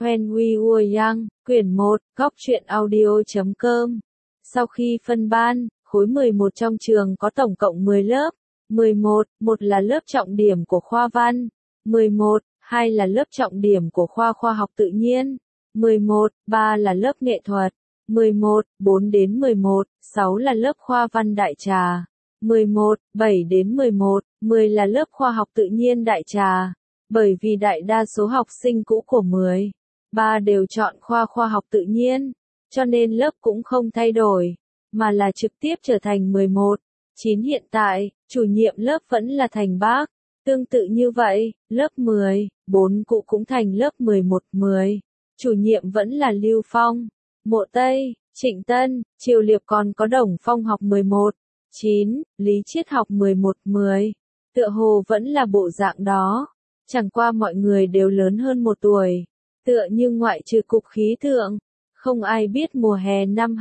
When We Were Young, quyển 1, góc truyện audio.com. Sau khi phân ban, khối 11 trong trường có tổng cộng 10 lớp. 11, một là lớp trọng điểm của khoa văn. 11, 2 là lớp trọng điểm của khoa khoa học tự nhiên. 11, 3 là lớp nghệ thuật. 11, 4 đến 11, 6 là lớp khoa văn đại trà. 11, 7 đến 11, 10 là lớp khoa học tự nhiên đại trà. Bởi vì đại đa số học sinh cũ của 10, 3 đều chọn khoa khoa học tự nhiên, cho nên lớp cũng không thay đổi, mà là trực tiếp trở thành 11. 9 hiện tại, chủ nhiệm lớp vẫn là Thành Bác. Tương tự như vậy, lớp 10, 4 cũ cũng thành lớp 11, 10. Chủ nhiệm vẫn là Lưu Phong, Mộ Tây, Trịnh Tân, Triều Liệp, còn có Đồng Phong học 11, 9, Lý Chiết học 11, 10. Tựa hồ vẫn là bộ dạng đó, chẳng qua mọi người đều lớn hơn 1 tuổi. Tựa như ngoại trừ cục khí tượng, không ai biết mùa hè năm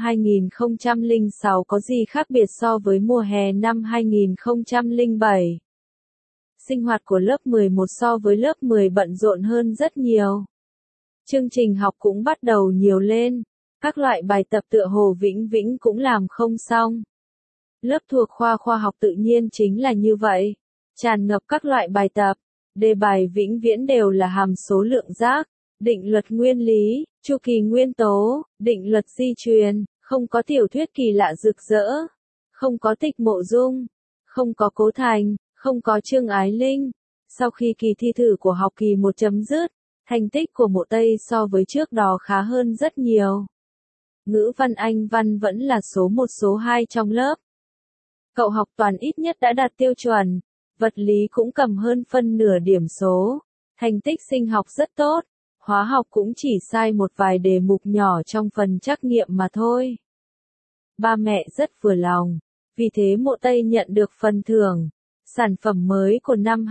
2006 có gì khác biệt so với mùa hè năm 2007. Sinh hoạt của lớp 11 so với lớp 10 bận rộn hơn rất nhiều. Chương trình học cũng bắt đầu nhiều lên, các loại bài tập tựa hồ vĩnh viễn cũng làm không xong. Lớp thuộc khoa khoa học tự nhiên chính là như vậy, tràn ngập các loại bài tập, đề bài vĩnh viễn đều là hàm số lượng giác, định luật nguyên lý, chu kỳ nguyên tố, định luật di truyền, không có tiểu thuyết kỳ lạ rực rỡ, không có Tịch Mộ Dung, không có Cố Thành, không có Trương Ái Linh. Sau khi kỳ thi thử của học kỳ 1 chấm dứt, thành tích của Mộ Tây so với trước đó khá hơn rất nhiều. Ngữ văn Anh văn vẫn là số 1 số 2 trong lớp. Cậu học toán ít nhất đã đạt tiêu chuẩn, vật lý cũng cầm hơn phân nửa điểm số, thành tích sinh học rất tốt, hóa học cũng chỉ sai một vài đề mục nhỏ trong phần trắc nghiệm mà thôi. Ba mẹ rất vừa lòng, vì thế Mộ Tây nhận được phần thưởng. Sản phẩm mới của năm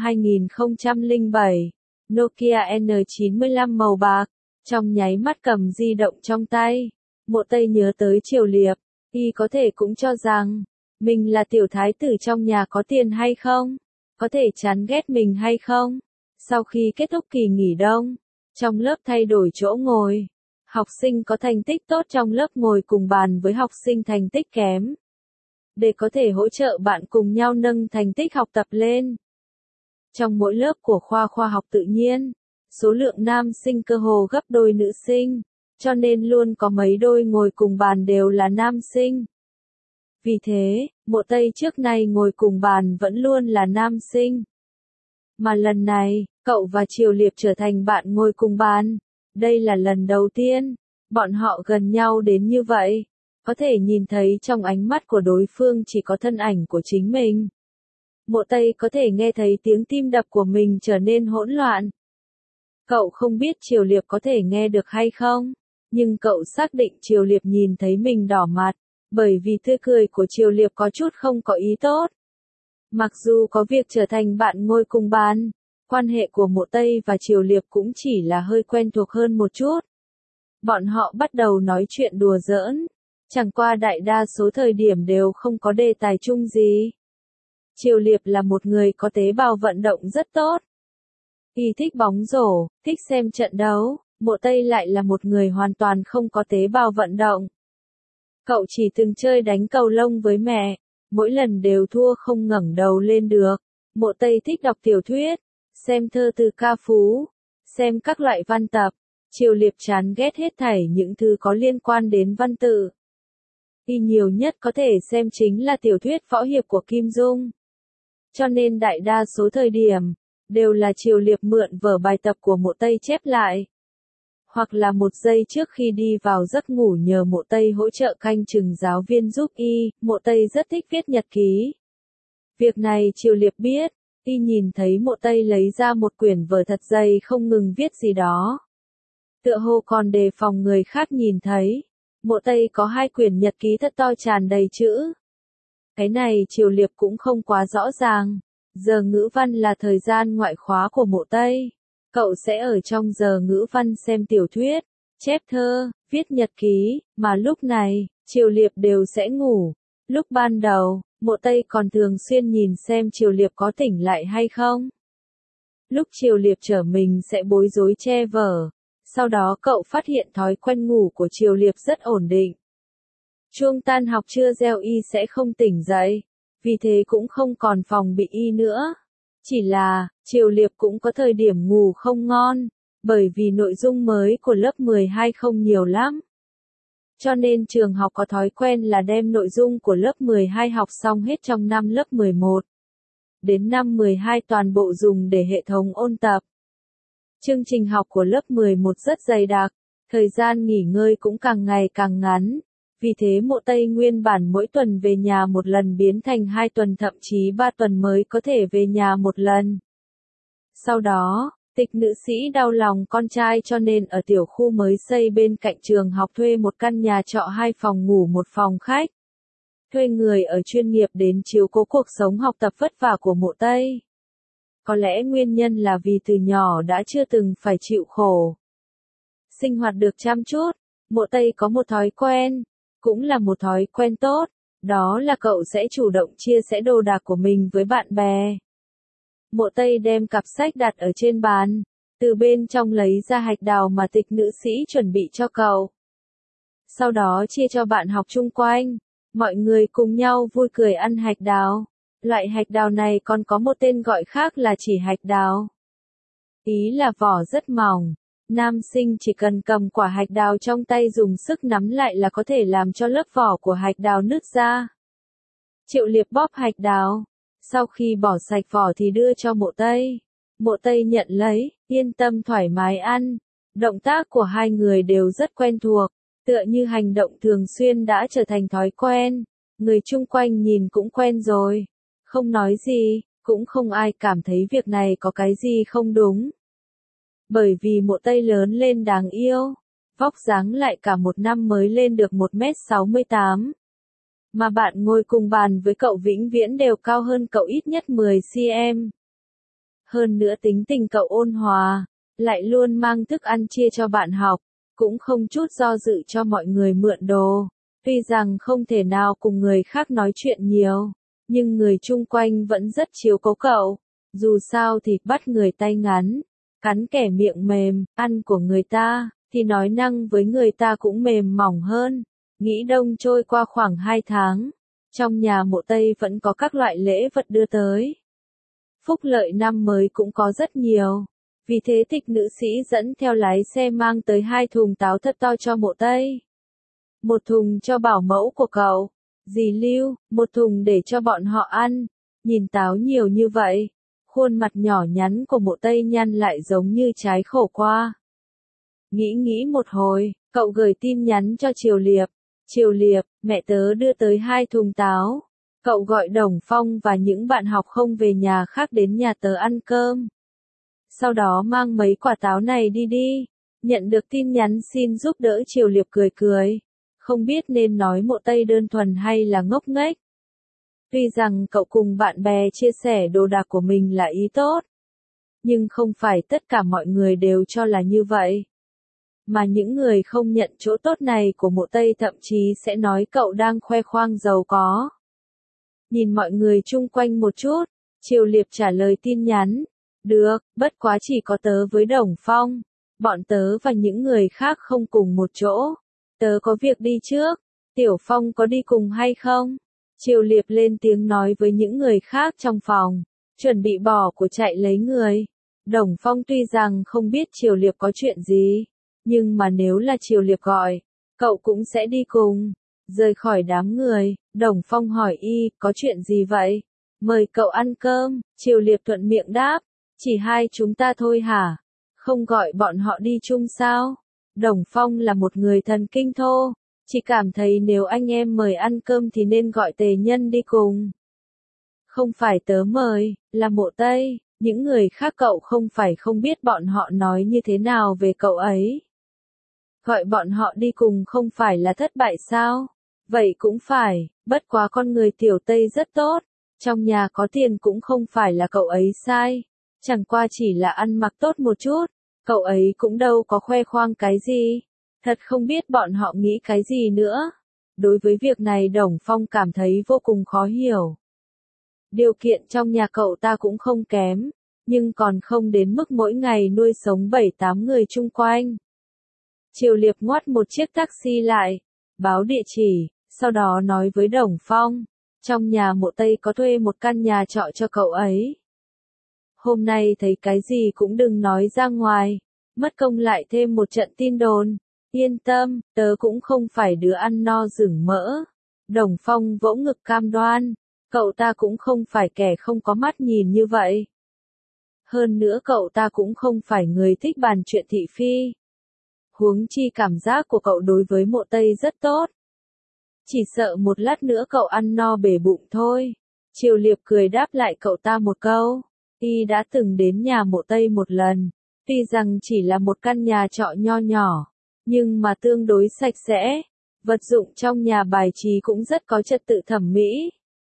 2007, Nokia N95 màu bạc. Trong nháy mắt cầm di động trong tay, Mộ Tây nhớ tới Triều Liệp, y có thể cũng cho rằng, mình là tiểu thái tử trong nhà có tiền hay không? Có thể chán ghét mình hay không? Sau khi kết thúc kỳ nghỉ đông, trong lớp thay đổi chỗ ngồi, học sinh có thành tích tốt trong lớp ngồi cùng bàn với học sinh thành tích kém, để có thể hỗ trợ bạn cùng nhau nâng thành tích học tập lên. Trong mỗi lớp của khoa khoa học tự nhiên, số lượng nam sinh cơ hồ gấp đôi nữ sinh, cho nên luôn có mấy đôi ngồi cùng bàn đều là nam sinh. Vì thế, Mộ Tây trước nay ngồi cùng bàn vẫn luôn là nam sinh. Mà lần này, cậu và Triều Liệp trở thành bạn ngồi cùng bàn. Đây là lần đầu tiên, bọn họ gần nhau đến như vậy. Có thể nhìn thấy trong ánh mắt của đối phương chỉ có thân ảnh của chính mình. Mộ Tây có thể nghe thấy tiếng tim đập của mình trở nên hỗn loạn. Cậu không biết Triều Liệp có thể nghe được hay không, nhưng cậu xác định Triều Liệp nhìn thấy mình đỏ mặt, bởi vì tươi cười của Triều Liệp có chút không có ý tốt. Mặc dù có việc trở thành bạn ngồi cùng bàn, quan hệ của Mộ Tây và Triều Liệp cũng chỉ là hơi quen thuộc hơn một chút. Bọn họ bắt đầu nói chuyện đùa giỡn, chẳng qua đại đa số thời điểm đều không có đề tài chung gì. Triều Liệp là một người có tế bào vận động rất tốt. Y thích bóng rổ, thích xem trận đấu. Mộ Tây lại là một người hoàn toàn không có tế bào vận động. Cậu chỉ từng chơi đánh cầu lông với mẹ, mỗi lần đều thua không ngẩng đầu lên được. Mộ Tây thích đọc tiểu thuyết, xem thơ từ ca phú, xem các loại văn tập. Triều Liệp chán ghét hết thảy những thứ có liên quan đến văn tự. Y nhiều nhất có thể xem chính là tiểu thuyết võ hiệp của Kim Dung. Cho nên đại đa số thời điểm, đều là Triều Liệp mượn vở bài tập của Mộ Tây chép lại. Hoặc là 1 giây trước khi đi vào giấc ngủ nhờ Mộ Tây hỗ trợ canh chừng giáo viên giúp y. Mộ Tây rất thích viết nhật ký. Việc này Triều Liệp biết, y nhìn thấy Mộ Tây lấy ra một quyển vở thật dày không ngừng viết gì đó. Tựa hồ còn đề phòng người khác nhìn thấy. Mộ Tây có 2 quyển nhật ký thật to tràn đầy chữ. Cái này Triều Liệp cũng không quá rõ ràng. Giờ ngữ văn là thời gian ngoại khóa của Mộ Tây. Cậu sẽ ở trong giờ ngữ văn xem tiểu thuyết, chép thơ, viết nhật ký, mà lúc này, Triều Liệp đều sẽ ngủ. Lúc ban đầu, Mộ Tây còn thường xuyên nhìn xem Triều Liệp có tỉnh lại hay không. Lúc Triều Liệp trở mình sẽ bối rối che vở, Sau đó cậu phát hiện thói quen ngủ của Triều Liệp rất ổn định. Chuông tan học chưa reo y sẽ không tỉnh dậy, vì thế cũng không còn phòng bị y nữa. Chỉ là, Triều Liệp cũng có thời điểm ngủ không ngon, bởi vì nội dung mới của lớp 12 không nhiều lắm. Cho nên trường học có thói quen là đem nội dung của lớp 12 học xong hết trong năm lớp 11. Đến năm 12 toàn bộ dùng để hệ thống ôn tập. Chương trình học của lớp 11 rất dày đặc, thời gian nghỉ ngơi cũng càng ngày càng ngắn. Vì thế Mộ Tây nguyên bản mỗi tuần về nhà một lần biến thành 2 tuần thậm chí 3 tuần mới có thể về nhà một lần. Sau đó, Tịch nữ sĩ đau lòng con trai cho nên ở tiểu khu mới xây bên cạnh trường học thuê một căn nhà trọ 2 phòng ngủ 1 phòng khách. Thuê người ở chuyên nghiệp đến chiếu cố cuộc sống học tập vất vả của Mộ Tây. Có lẽ nguyên nhân là vì từ nhỏ đã chưa từng phải chịu khổ. Sinh hoạt được chăm chút, Mộ Tây có một thói quen, cũng là một thói quen tốt, đó là cậu sẽ chủ động chia sẻ đồ đạc của mình với bạn bè. Mộ Tây đem cặp sách đặt ở trên bàn, từ bên trong lấy ra hạch đào mà Tịch nữ sĩ chuẩn bị cho cậu. Sau đó chia cho bạn học chung quanh, mọi người cùng nhau vui cười ăn hạch đào. Loại hạch đào này còn có một tên gọi khác là chỉ hạch đào. Ý là vỏ rất mỏng, nam sinh chỉ cần cầm quả hạch đào trong tay dùng sức nắm lại là có thể làm cho lớp vỏ của hạch đào nứt ra. Triệu Liệp bóp hạch đào, sau khi bỏ sạch vỏ thì đưa cho Mộ Tây. Mộ Tây nhận lấy, yên tâm thoải mái ăn. Động tác của hai người đều rất quen thuộc, tựa như hành động thường xuyên đã trở thành thói quen. Người chung quanh nhìn cũng quen rồi, không nói gì, cũng không ai cảm thấy việc này có cái gì không đúng. Bởi vì Mộ Tây lớn lên đáng yêu, vóc dáng lại cả một năm mới lên được 1m68. Mà bạn ngồi cùng bàn với cậu vĩnh viễn đều cao hơn cậu ít nhất 10cm. Hơn nữa tính tình cậu ôn hòa, lại luôn mang thức ăn chia cho bạn học, cũng không chút do dự cho mọi người mượn đồ. Tuy rằng không thể nào cùng người khác nói chuyện nhiều, nhưng người chung quanh vẫn rất chiếu cố cậu. Dù sao thì bắt người tay ngắn, cắn kẻ miệng mềm, ăn của người ta, thì nói năng với người ta cũng mềm mỏng hơn. Nghĩ đông trôi qua khoảng 2 tháng, trong nhà Mộ Tây vẫn có các loại lễ vật đưa tới. Phúc lợi năm mới cũng có rất nhiều, vì thế Tịch nữ sĩ dẫn theo lái xe mang tới 2 thùng táo thật to cho Mộ Tây. 1 thùng cho bảo mẫu của cậu, dì Lưu, 1 thùng để cho bọn họ ăn. Nhìn táo nhiều như vậy, khuôn mặt nhỏ nhắn của Mộ Tây nhăn lại giống như trái khổ qua. Nghĩ một hồi, cậu gửi tin nhắn cho Triều Liệp. Triều Liệp, mẹ tớ đưa tới 2 thùng táo. Cậu gọi Đồng Phong và những bạn học không về nhà khác đến nhà tớ ăn cơm. Sau đó mang mấy quả táo này đi đi. Nhận được tin nhắn xin giúp đỡ Triều Liệp cười cười. Không biết nên nói Mộ Tây đơn thuần hay là ngốc nghếch. Tuy rằng cậu cùng bạn bè chia sẻ đồ đạc của mình là ý tốt, nhưng không phải tất cả mọi người đều cho là như vậy. Mà những người không nhận chỗ tốt này của Mộ Tây thậm chí sẽ nói cậu đang khoe khoang giàu có. Nhìn mọi người chung quanh một chút, Triều Liệp trả lời tin nhắn. Được, bất quá chỉ có tớ với Đồng Phong. Bọn tớ và những người khác không cùng một chỗ. Tớ có việc đi trước. Tiểu Phong có đi cùng hay không? Triều Liệp lên tiếng nói với những người khác trong phòng. Chuẩn bị bỏ của chạy lấy người. Đồng Phong tuy rằng không biết Triều Liệp có chuyện gì, nhưng mà nếu là Triều Liệp gọi, cậu cũng sẽ đi cùng. Rời khỏi đám người, Đồng Phong hỏi y, có chuyện gì vậy? Mời cậu ăn cơm. Triều Liệp thuận miệng đáp, chỉ 2 chúng ta thôi hả? Không gọi bọn họ đi chung sao? Đồng Phong là một người thần kinh thô, chỉ cảm thấy nếu anh em mời ăn cơm thì nên gọi Tề Nhân đi cùng. Không phải tớ mời, là Mộ Tây. Những người khác cậu không phải không biết bọn họ nói như thế nào về cậu ấy. Gọi bọn họ đi cùng không phải là thất bại sao? Vậy cũng phải, bất quá con người Tiểu Tây rất tốt. Trong nhà có tiền cũng không phải là cậu ấy sai. Chẳng qua chỉ là ăn mặc tốt một chút. Cậu ấy cũng đâu có khoe khoang cái gì. Thật không biết bọn họ nghĩ cái gì nữa. Đối với việc này Đồng Phong cảm thấy vô cùng khó hiểu. Điều kiện trong nhà cậu ta cũng không kém, nhưng còn không đến mức mỗi ngày nuôi sống 7-8 người chung quanh. Triều Liệp ngoắt một chiếc taxi lại, báo địa chỉ, sau đó nói với Đồng Phong, trong nhà Mộ Tây có thuê một căn nhà trọ cho cậu ấy. Hôm nay thấy cái gì cũng đừng nói ra ngoài, mất công lại thêm một trận tin đồn. Yên tâm, tớ cũng không phải đứa ăn no rừng mỡ. Đồng Phong vỗ ngực cam đoan, cậu ta cũng không phải kẻ không có mắt nhìn như vậy. Hơn nữa cậu ta cũng không phải người thích bàn chuyện thị phi. Huống chi cảm giác của cậu đối với Mộ Tây rất tốt. Chỉ sợ một lát nữa cậu ăn no bể bụng thôi. Triều Liệp cười đáp lại cậu ta một câu. Y đã từng đến nhà Mộ Tây một lần. Tuy rằng chỉ là một căn nhà trọ nho nhỏ, nhưng mà tương đối sạch sẽ. Vật dụng trong nhà bài trí cũng rất có trật tự thẩm mỹ.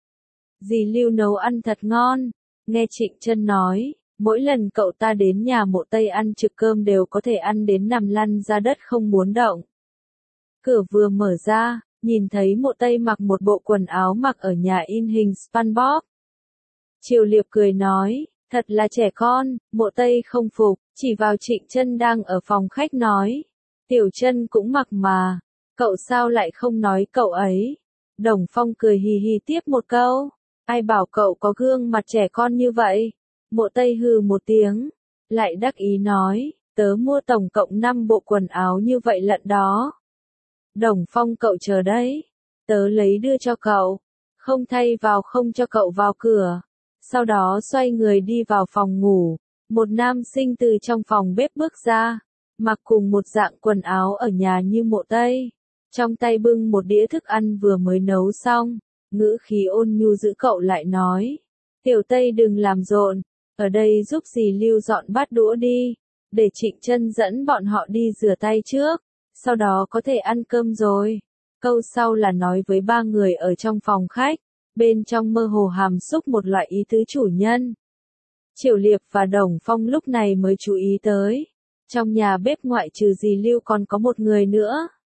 Dì Lưu nấu ăn thật ngon. Nghe Trịnh Chân nói, mỗi lần cậu ta đến nhà Mộ Tây ăn trực cơm đều có thể ăn đến nằm lăn ra đất không muốn động. Cửa vừa mở ra, nhìn thấy Mộ Tây mặc một bộ quần áo mặc ở nhà in hình SpongeBob. Triều Liệp cười nói, thật là trẻ con. Mộ Tây không phục, chỉ vào Trịnh Chân đang ở phòng khách nói, Tiểu Chân cũng mặc mà, cậu sao lại không nói cậu ấy. Đồng Phong cười hì hì tiếp một câu, ai bảo cậu có gương mặt trẻ con như vậy. Mộ Tây hừ một tiếng, lại đắc ý nói, tớ mua tổng cộng 5 bộ quần áo như vậy lận đó. Đồng Phong cậu chờ đấy, tớ lấy đưa cho cậu, không thay vào không cho cậu vào cửa. Sau đó xoay người đi vào phòng ngủ, một nam sinh từ trong phòng bếp bước ra, mặc cùng một dạng quần áo ở nhà như Mộ Tây, trong tay bưng một đĩa thức ăn vừa mới nấu xong, ngữ khí ôn nhu giữ cậu lại nói, Tiểu Tây đừng làm rộn, ở đây giúp dì Lưu dọn bát đũa đi, để Trịnh Chân dẫn bọn họ đi rửa tay trước, sau đó có thể ăn cơm rồi. Câu sau là nói với 3 người ở trong phòng khách, bên trong mơ hồ hàm xúc một loại ý tứ chủ nhân. Triều Liệp và Đồng Phong lúc này mới chú ý tới, trong nhà bếp ngoại trừ dì Lưu còn có một người nữa.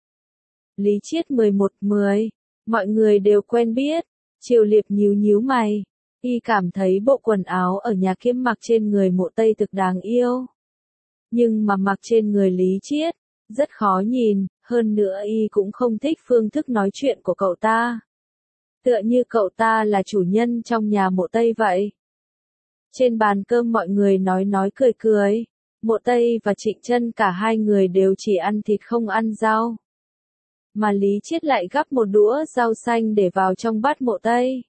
Lý Chiết 11-10, mọi người đều quen biết. Triều Liệp nhíu nhíu mày, y cảm thấy bộ quần áo ở nhà kiếm mặc trên người Mộ Tây thực đáng yêu. Nhưng mà mặc trên người Lý Chiết, rất khó nhìn, hơn nữa y cũng không thích phương thức nói chuyện của cậu ta. Tựa như cậu ta là chủ nhân trong nhà Mộ Tây vậy. Trên bàn cơm mọi người nói cười cười, Mộ Tây và Trịnh Chân cả hai người đều chỉ ăn thịt không ăn rau. Mà Lý Chiết lại gắp một đũa rau xanh để vào trong bát Mộ Tây.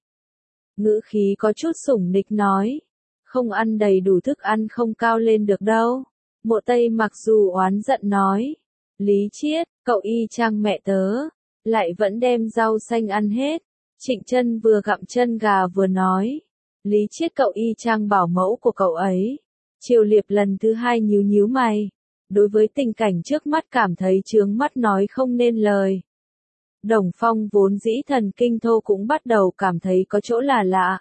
Ngữ khí có chút sủng nịch nói, không ăn đầy đủ thức ăn không cao lên được đâu. Mộ Tây mặc dù oán giận nói, Lý Chiết, cậu y chang mẹ tớ, lại vẫn đem rau xanh ăn hết. Trịnh Chân vừa gặm chân gà vừa nói, Lý Chiết cậu y chang bảo mẫu của cậu ấy. Triều Liệp lần thứ hai nhíu nhíu mày, đối với tình cảnh trước mắt cảm thấy chướng mắt nói không nên lời. Đồng Phong vốn dĩ thần kinh thô cũng bắt đầu cảm thấy có chỗ là lạ.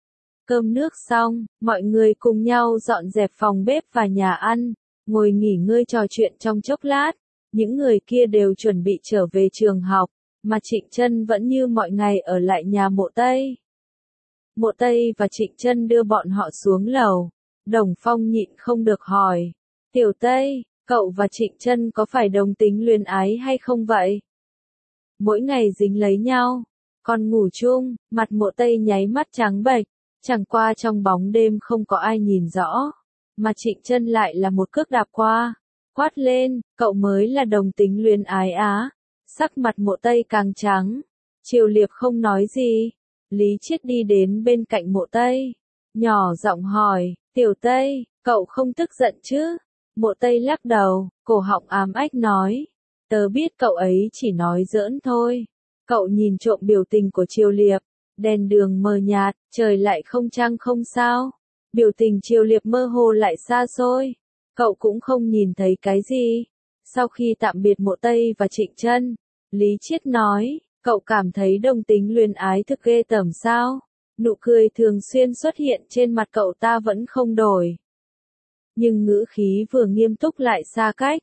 Cơm nước xong, mọi người cùng nhau dọn dẹp phòng bếp và nhà ăn, ngồi nghỉ ngơi trò chuyện trong chốc lát. Những người kia đều chuẩn bị trở về trường học, mà Trịnh Chân vẫn như mọi ngày ở lại nhà Mộ Tây. Mộ Tây và Trịnh Chân đưa bọn họ xuống lầu. Đồng Phong nhịn không được hỏi, Tiểu Tây, cậu và Trịnh Chân có phải đồng tính luyến ái hay không vậy? Mỗi ngày dính lấy nhau, còn ngủ chung. Mặt Mộ Tây nháy mắt trắng bệch, chẳng qua trong bóng đêm không có ai nhìn rõ, mà Trịnh Chân lại là một cước đạp qua, quát lên, cậu mới là đồng tính luyến ái á. Sắc mặt Mộ Tây càng trắng. Triều Liệp không nói gì. Lý Chiết đi đến bên cạnh Mộ Tây, nhỏ giọng hỏi, Tiểu Tây, cậu không tức giận chứ? Mộ Tây lắc đầu, cổ họng ám ách nói, tớ biết cậu ấy chỉ nói giỡn thôi. Cậu nhìn trộm biểu tình của Triều Liệp, đèn đường mờ nhạt, trời lại không trăng không sao. Biểu tình Triều Liệp mơ hồ lại xa xôi, cậu cũng không nhìn thấy cái gì. Sau khi tạm biệt Mộ Tây và Trịnh Chân, Lý Chiết nói, cậu cảm thấy đồng tính luyến ái thực ghê tởm sao? Nụ cười thường xuyên xuất hiện trên mặt cậu ta vẫn không đổi. Nhưng ngữ khí vừa nghiêm túc lại xa cách,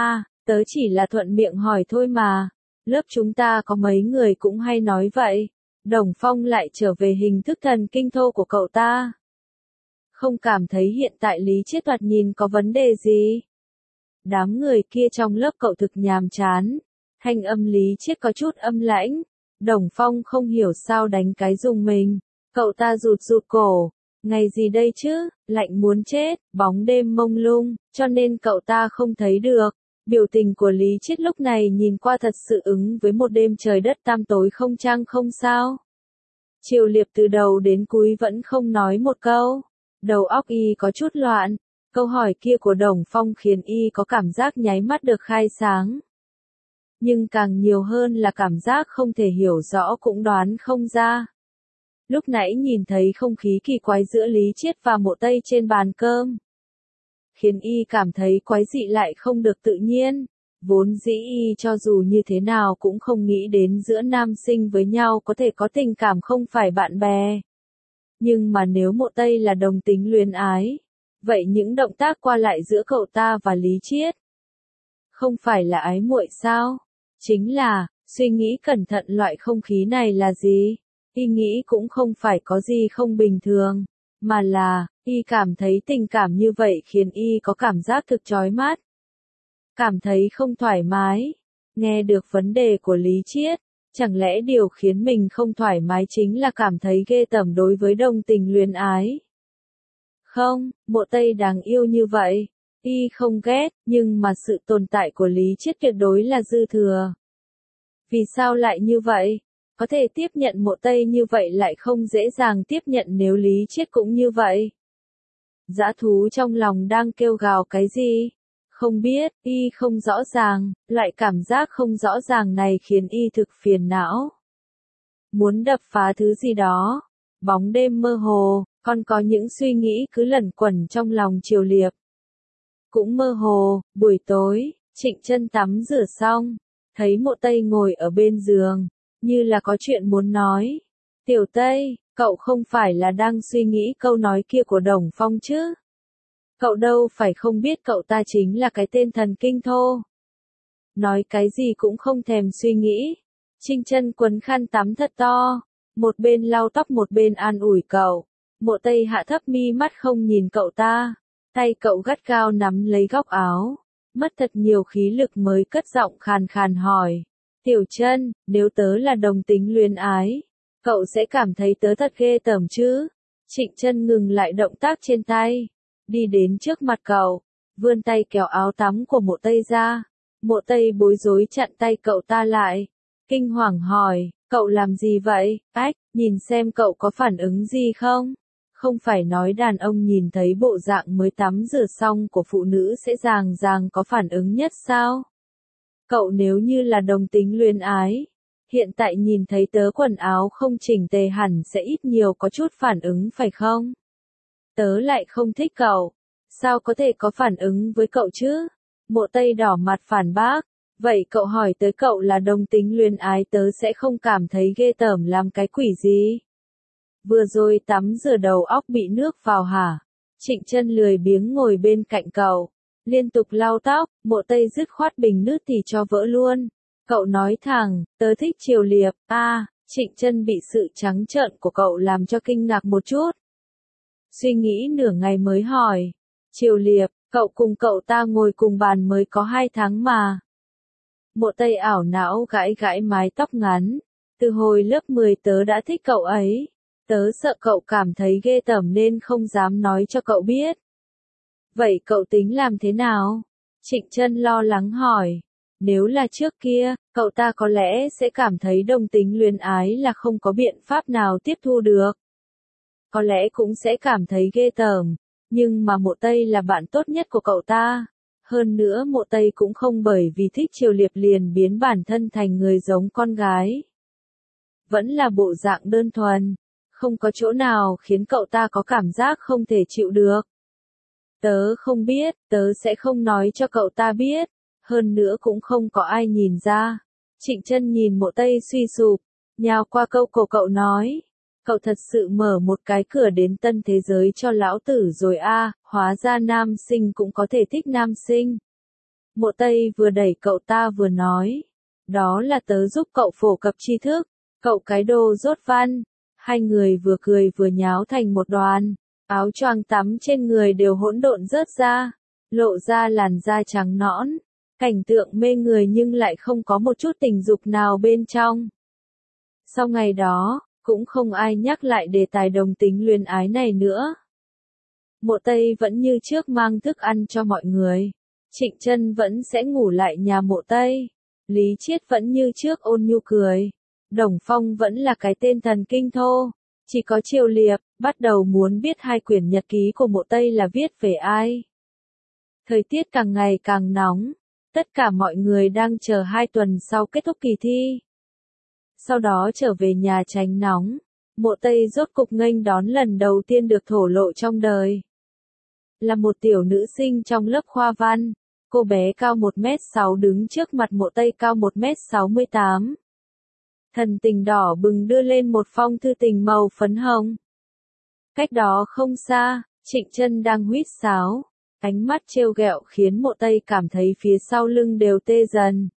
tớ chỉ là thuận miệng hỏi thôi mà. Lớp chúng ta có mấy người cũng hay nói vậy. Đồng Phong lại trở về hình thức thần kinh thô của cậu ta. Không cảm thấy hiện tại Lý Chiết thoạt nhìn có vấn đề gì. Đám người kia trong lớp cậu thực nhàm chán. Thanh âm Lý Chiết có chút âm lãnh. Đồng Phong không hiểu sao đánh cái dùng mình. Cậu ta rụt rụt cổ. Ngày gì đây chứ, lạnh muốn chết, bóng đêm mông lung, cho nên cậu ta không thấy được. Biểu tình của Lý Chiết lúc này nhìn qua thật sự ứng với một đêm trời đất tăm tối không trăng không sao. Triều Liệp từ đầu đến cuối vẫn không nói một câu. Đầu óc y có chút loạn. Câu hỏi kia của Đồng Phong khiến y có cảm giác nháy mắt được khai sáng. Nhưng càng nhiều hơn là cảm giác không thể hiểu rõ cũng đoán không ra. Lúc nãy nhìn thấy không khí kỳ quái giữa Lý Chiết và Mộ Tây trên bàn cơm. Khiến y cảm thấy quái dị lại không được tự nhiên. Vốn dĩ y cho dù như thế nào cũng không nghĩ đến giữa nam sinh với nhau có thể có tình cảm không phải bạn bè. Nhưng mà nếu Mộ Tây là đồng tính luyến ái, vậy những động tác qua lại giữa cậu ta và Lý Chiết không phải là ái muội sao? Chính là, suy nghĩ cẩn thận loại không khí này là gì? Y nghĩ cũng không phải có gì không bình thường, mà là, y cảm thấy tình cảm như vậy khiến y có cảm giác thực chói mắt. Cảm thấy không thoải mái. Nghe được vấn đề của Lý Chiết, chẳng lẽ điều khiến mình không thoải mái chính là cảm thấy ghê tởm đối với đồng tình luyến ái? Không, Mộ Tây đáng yêu như vậy. Y không ghét, nhưng mà sự tồn tại của Lý Chiết tuyệt đối là dư thừa. Vì sao lại như vậy? Có thể tiếp nhận Mộ Tây như vậy lại không dễ dàng tiếp nhận nếu Lý Chiết cũng như vậy. Dã thú trong lòng đang kêu gào cái gì? Không biết, y không rõ ràng, loại cảm giác không rõ ràng này khiến y thực phiền não. Muốn đập phá thứ gì đó. Bóng đêm mơ hồ, còn có những suy nghĩ cứ lẩn quẩn trong lòng Triều Liệp. Cũng mơ hồ, buổi tối, Trịnh Chân tắm rửa xong, thấy Mộ Tây ngồi ở bên giường, như là có chuyện muốn nói. Tiểu Tây, cậu không phải là đang suy nghĩ câu nói kia của Đồng Phong chứ? Cậu đâu phải không biết cậu ta chính là cái tên thần kinh thô. Nói cái gì cũng không thèm suy nghĩ. Trịnh Chân quấn khăn tắm thật to, một bên lau tóc một bên an ủi cậu. Mộ Tây hạ thấp mi mắt không nhìn cậu ta, tay cậu gắt gao nắm lấy góc áo, mất thật nhiều khí lực mới cất giọng khàn khàn hỏi. Tiểu Chân, nếu tớ là đồng tính luyến ái, cậu sẽ cảm thấy tớ thật ghê tởm chứ? Trịnh Chân ngừng lại động tác trên tay, đi đến trước mặt cậu, vươn tay kéo áo tắm của Mộ Tây ra. Mộ Tây bối rối chặn tay cậu ta lại, kinh hoàng hỏi, cậu làm gì vậy? Ách, nhìn xem cậu có phản ứng gì không? Không phải nói đàn ông nhìn thấy bộ dạng mới tắm rửa xong của phụ nữ sẽ ràng ràng có phản ứng nhất sao? Cậu nếu như là đồng tính luyến ái, hiện tại nhìn thấy tớ quần áo không chỉnh tề hẳn sẽ ít nhiều có chút phản ứng phải không? Tớ lại không thích cậu, sao có thể có phản ứng với cậu chứ? Mộ Tây đỏ mặt phản bác, vậy cậu hỏi tới cậu là đồng tính luyến ái tớ sẽ không cảm thấy ghê tởm làm cái quỷ gì? Vừa rồi tắm rửa đầu óc bị nước vào hả? Trịnh Chân lười biếng ngồi bên cạnh cậu, liên tục lau tóc. Mộ Tây dứt khoát bình nước thì cho vỡ luôn. Cậu nói thẳng, tớ thích Triều Liệp. Trịnh Chân bị sự trắng trợn của cậu làm cho kinh ngạc một chút. Suy nghĩ nửa ngày mới hỏi, Triều Liệp, cậu cùng cậu ta ngồi cùng bàn mới có 2 tháng mà. Mộ Tây ảo não gãi gãi mái tóc ngắn, từ hồi lớp 10 tớ đã thích cậu ấy. Tớ sợ cậu cảm thấy ghê tởm nên không dám nói cho cậu biết. Vậy cậu tính làm thế nào? Trịnh Chân lo lắng hỏi. Nếu là trước kia, cậu ta có lẽ sẽ cảm thấy đồng tính luyến ái là không có biện pháp nào tiếp thu được. Có lẽ cũng sẽ cảm thấy ghê tởm. Nhưng mà Mộ Tây là bạn tốt nhất của cậu ta. Hơn nữa Mộ Tây cũng không bởi vì thích Triều Liệp liền biến bản thân thành người giống con gái. Vẫn là bộ dạng đơn thuần. Không có chỗ nào khiến cậu ta có cảm giác không thể chịu được. Tớ không biết, tớ sẽ không nói cho cậu ta biết. Hơn nữa cũng không có ai nhìn ra. Trịnh Chân nhìn Mộ Tây suy sụp, nhào qua câu cổ cậu nói. Cậu thật sự mở một cái cửa đến tân thế giới cho lão tử rồi hóa ra nam sinh cũng có thể thích nam sinh. Mộ Tây vừa đẩy cậu ta vừa nói. Đó là tớ giúp cậu phổ cập tri thức. Cậu cái đồ dốt văn. Hai người vừa cười vừa nháo thành một đoàn, áo choàng tắm trên người đều hỗn độn rớt ra. lộ ra làn da trắng nõn, cảnh tượng mê người nhưng lại không có một chút tình dục nào bên trong. Sau ngày đó, cũng không ai nhắc lại đề tài đồng tính luyến ái này nữa. Mộ Tây vẫn như trước mang thức ăn cho mọi người. Trịnh Chân vẫn sẽ ngủ lại nhà Mộ Tây. Lý Chiết vẫn như trước ôn nhu cười. Đồng Phong vẫn là cái tên thần kinh thô. Chỉ có Triều Liệp, bắt đầu muốn biết hai quyển nhật ký của Mộ Tây là viết về ai. Thời tiết càng ngày càng nóng. Tất cả mọi người đang chờ 2 tuần sau kết thúc kỳ thi. Sau đó trở về nhà tránh nóng. Mộ Tây rốt cục nghênh đón lần đầu tiên được thổ lộ trong đời. Là một tiểu nữ sinh trong lớp khoa văn. Cô bé cao 1m6 đứng trước mặt Mộ Tây cao 1m68. Thần tình đỏ bừng đưa lên một phong thư tình màu phấn hồng. Cách đó không xa, Trịnh Chân đang huýt sáo. Ánh mắt trêu ghẹo khiến Mộ Tây cảm thấy phía sau lưng đều tê dần.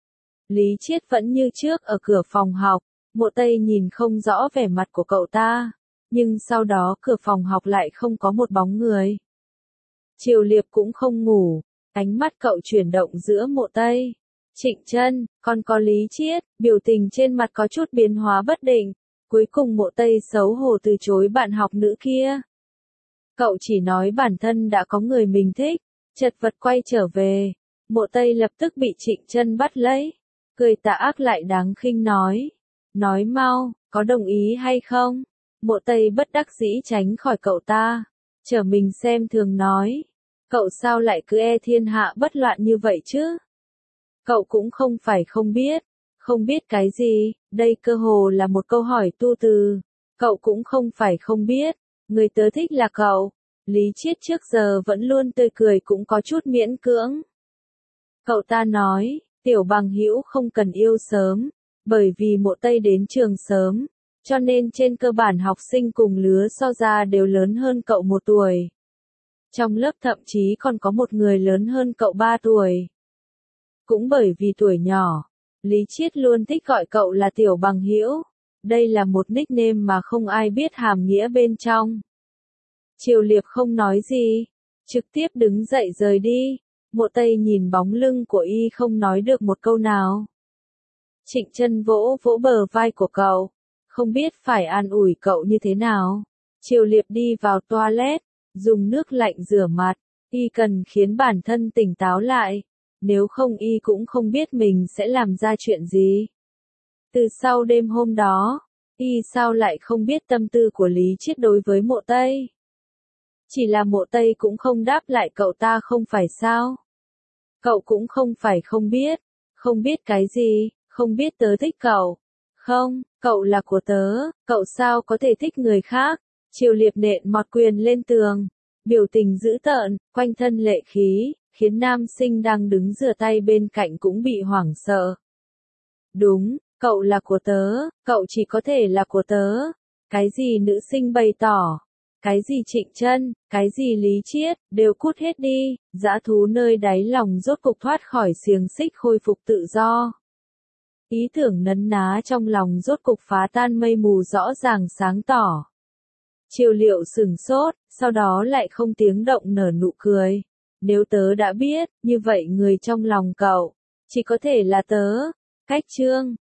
Lý Chiết vẫn như trước ở cửa phòng học. Mộ Tây nhìn không rõ vẻ mặt của cậu ta. Nhưng sau đó cửa phòng học lại không có một bóng người. Triều Liệp cũng không ngủ. Ánh mắt cậu chuyển động giữa Mộ Tây, Trịnh Chân, còn có Lý Chiết, biểu tình trên mặt có chút biến hóa bất định. Cuối cùng Mộ Tây xấu hổ từ chối bạn học nữ kia. Cậu chỉ nói bản thân đã có người mình thích, chật vật quay trở về. Mộ Tây lập tức bị Trịnh Chân bắt lấy, cười tà ác lại đáng khinh nói. Nói mau, có đồng ý hay không? Mộ Tây bất đắc dĩ tránh khỏi cậu ta. Trở mình xem thường nói. Cậu sao lại cứ e thiên hạ bất loạn như vậy chứ? Cậu cũng không phải không biết. Không biết cái gì, đây cơ hồ là một câu hỏi tu từ. Cậu cũng không phải không biết. Người tớ thích là cậu. Lý Chiết trước giờ vẫn luôn tươi cười cũng có chút miễn cưỡng. Cậu ta nói, tiểu bằng hữu không cần yêu sớm. Bởi vì Mộ Tây đến trường sớm. Cho nên trên cơ bản học sinh cùng lứa so ra đều lớn hơn cậu 1 tuổi. Trong lớp thậm chí còn có một người lớn hơn cậu 3 tuổi. Cũng bởi vì tuổi nhỏ, Lý Chiết luôn thích gọi cậu là tiểu bằng hữu. Đây là một nickname mà không ai biết hàm nghĩa bên trong. Triều Liệp không nói gì, trực tiếp đứng dậy rời đi. Mộ Tây nhìn bóng lưng của y không nói được một câu nào. Trịnh Chân vỗ vỗ bờ vai của cậu, không biết phải an ủi cậu như thế nào. Triều Liệp đi vào toilet, dùng nước lạnh rửa mặt, y cần khiến bản thân tỉnh táo lại, nếu không y cũng không biết mình sẽ làm ra chuyện gì. Từ sau đêm hôm đó, y sao lại không biết tâm tư của Lý Chiết đối với Mộ Tây. Chỉ là Mộ Tây cũng không đáp lại cậu ta không phải sao. Cậu cũng không phải không biết cái gì, không biết tớ thích cậu. Không, cậu là của tớ, cậu sao có thể thích người khác. Triều Liệp nện mọt quyền lên tường, biểu tình dữ tợn, quanh thân lệ khí, khiến nam sinh đang đứng rửa tay bên cạnh cũng bị hoảng sợ. Đúng, cậu là của tớ, cậu chỉ có thể là của tớ. Cái gì nữ sinh bày tỏ, cái gì Trịnh Chân, cái gì Lý Chiết, đều cút hết đi. Dã thú nơi đáy lòng rốt cục thoát khỏi xiềng xích khôi phục tự do. Ý tưởng nấn ná trong lòng rốt cục phá tan mây mù rõ ràng sáng tỏ. Triều Liệu sửng sốt, sau đó lại không tiếng động nở nụ cười. Nếu tớ đã biết, như vậy người trong lòng cậu, chỉ có thể là tớ. Cách chương